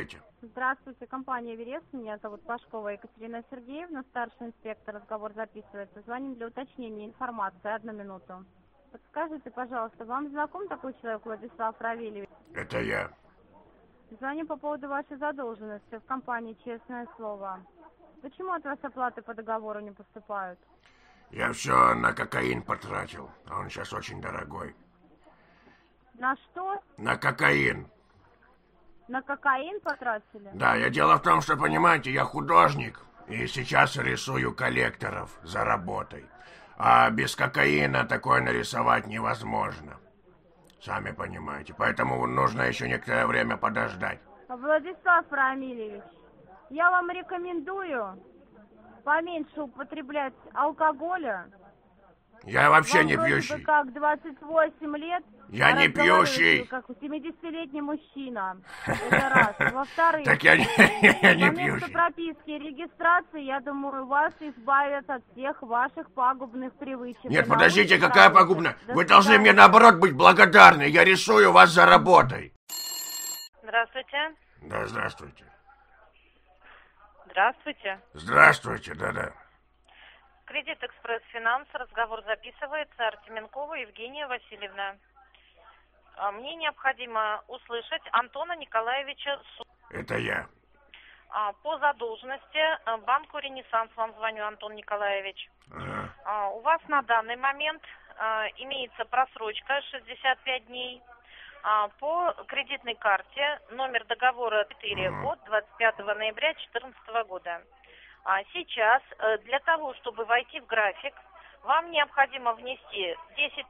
говорите? Здравствуйте, компания «Эверест». Меня зовут Пашкова Екатерина Сергеевна, старший инспектор. Разговор записывается. Звоним для уточнения информации. 1 минуту. Подскажите, пожалуйста, вам знаком такой человек Владислав Равильевич? Это я. Звоню по поводу вашей задолженности в компании «Честное слово». Почему от вас оплаты по договору не поступают? Я все на кокаин потратил, а он сейчас очень дорогой. На что? На кокаин. На кокаин потратили? Да, дело в том, что, понимаете, я художник, и сейчас рисую коллекторов за работой. А без кокаина такое нарисовать невозможно. Сами понимаете, поэтому нужно еще некоторое время подождать. Владислав Рамилевич, я вам рекомендую поменьше употреблять алкоголя. Я вообще вам не вроде пьющий. бы как 28 лет. Я не пьющий. Как 70-летний мужчина. Это раз. Во-вторых, Так я не по месту пьющий. прописки и регистрации, я думаю, вас избавят от всех ваших пагубных привычек. Нет, И подождите, научат какая правильно. пагубная? До Вы должны мне, свидания. наоборот, быть благодарны. Я рисую вас за работой. Здравствуйте. Да, здравствуйте. Здравствуйте. Здравствуйте, да-да. Кредит Экспресс Финанс. Разговор записывается. Артеменкова Евгения Васильевна. Мне необходимо услышать Антона Николаевича Это я. по задолженности банку «Ренессанс». Вам звоню, Антон Николаевич. Ага. У вас на данный момент имеется просрочка 65 дней. По кредитной карте номер договора 4 от 25 ноября 2014 года. Сейчас для того, чтобы войти в график, вам необходимо внести 10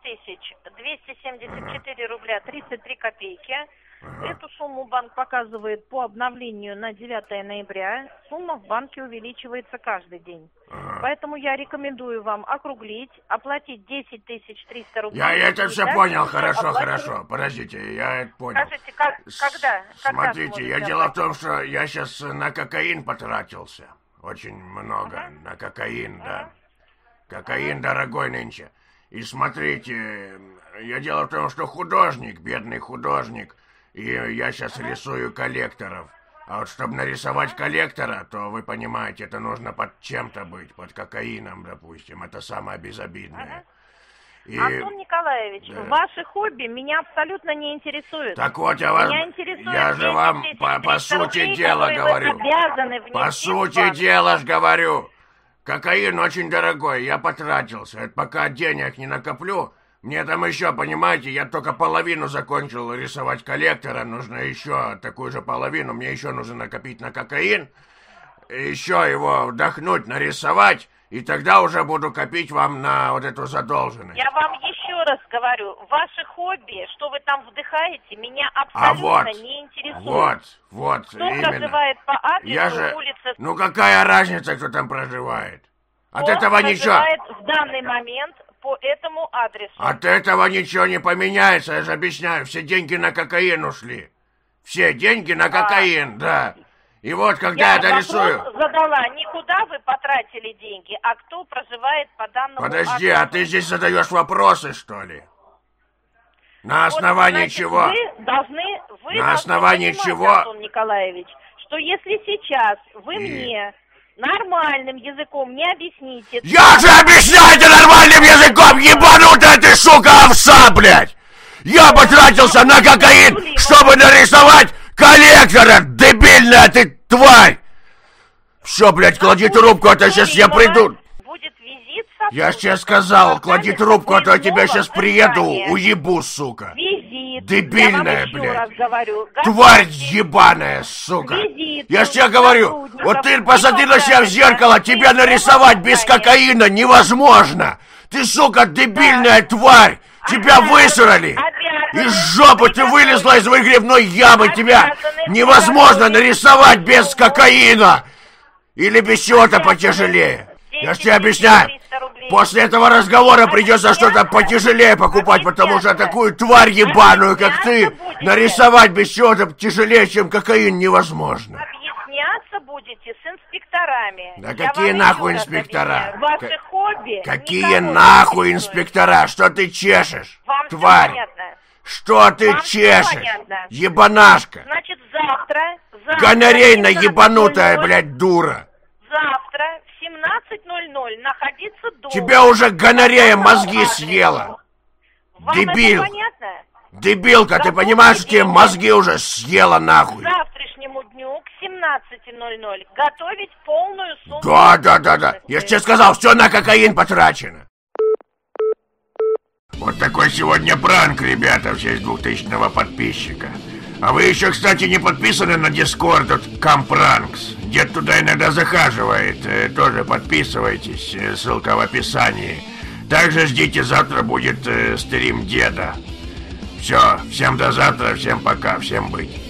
274 рубля 33 копейки. Эту сумму банк показывает по обновлению на 9 ноября. Сумма в банке увеличивается каждый день. Поэтому я рекомендую вам округлить, оплатить 10 300 рублей. Я это все И понял, дальше хорошо, оплачивать. хорошо. Подождите, я это понял. Скажите, когда? Смотрите, сможете дело в оплатить? том, что я сейчас на кокаин потратился. Очень много на кокаин, да. Кокаин дорогой нынче. И смотрите, дело в том, что художник, бедный художник, и я сейчас рисую коллекторов. А вот чтобы нарисовать коллектора, то, вы понимаете, это нужно под чем-то быть, под кокаином, допустим. Это самое безобидное. И... Антон Николаевич, Да. ваши хобби меня абсолютно не интересуют. Так вот, я же 10 вам 300 по сути рублей, дела которые говорю. Вы обязаны внести По в сути банк. дела ж говорю. Кокаин очень дорогой, я потратился. Это пока денег не накоплю, мне там еще, понимаете, я только половину закончил рисовать коллектора, нужно еще такую же половину, мне еще нужно накопить на кокаин, еще его вдохнуть, нарисовать, и тогда уже буду копить вам на вот эту задолженность. Я вам еще раз говорю, ваши хобби, что вы там вдыхаете, меня А абсолютно вот, не интересует. вот, Кто именно. проживает по адресу Я же... улица... Ну какая разница, кто там проживает? От Кто этого ничего... проживает в данный момент по этому адресу? От этого ничего не поменяется, я же объясняю. Все деньги на кокаин ушли. Все деньги на кокаин, да. И вот когда я это вопрос рисую... задала, не куда вы потратили деньги, а кто проживает по данному Подожди, адресу. а ты здесь задаешь вопросы, что ли? На Вот, основании значит, чего? Вы должны основании понимать, чего? Антон Николаевич, что если сейчас вы мне нормальным языком не объясните... Я же объясняю это нормальным языком, ебанутая ты, сука, овца, блядь! Я потратился на кокаин, чтобы нарисовать коллектора, дебильная ты тварь! Все, блядь, клади трубку, а то сейчас я приду... Будет визит Я ж тебе сотрудников сказал, клади департамента трубку, а то я тебя сейчас выездного приеду, ожидания. уебу, сука. Визит. Дебильная, Я вам еще блядь. раз говорю. Тварь ебаная, сука. Визит Я ж тебе говорю, сотрудников вот ты посмотри на себя в департамента зеркало, тебя выездного нарисовать без ожидания. кокаина невозможно. Ты, сука, дебильная тварь. Тебя высрали. Из жопы ты вылезла из выгребной ямы. Тебя невозможно нарисовать без кокаина. Или без чего-то потяжелее. Я ж тебе объясняю. После этого разговора придется что-то потяжелее покупать, потому что такую тварь ебаную, как ты, нарисовать без чего-то тяжелее, чем кокаин, невозможно. Объясняться будете с инспекторами. Да Я какие вам нахуй еще раз инспектора? объясняю. Ваши хобби Какие никого не нахуй интересуют. инспектора? Что ты чешешь, Вам всё тварь? понятно? Что ты Вам всё чешешь, понятно? ебанашка? Значит, Завтра. Гонорейно ебанутая, блядь, дура. Завтра в 17:00 находиться дома. Тебя уже гонорея мозги съела. Вам Дебил. это понятно? Дебилка, ты понимаешь, что тебе мозги уже съела нахуй? К завтрашнему дню к 17:00 готовить полную сумму. Да. Я же тебе сказал, все на кокаин потрачено. Вот такой сегодня пранк, ребята, в честь 2000-го подписчика. А вы еще, кстати, не подписаны на Discord от Компранкс. Дед туда иногда захаживает. Тоже подписывайтесь, ссылка в описании. Также ждите, завтра будет стрим деда. Все, всем до завтра, всем пока, всем быть.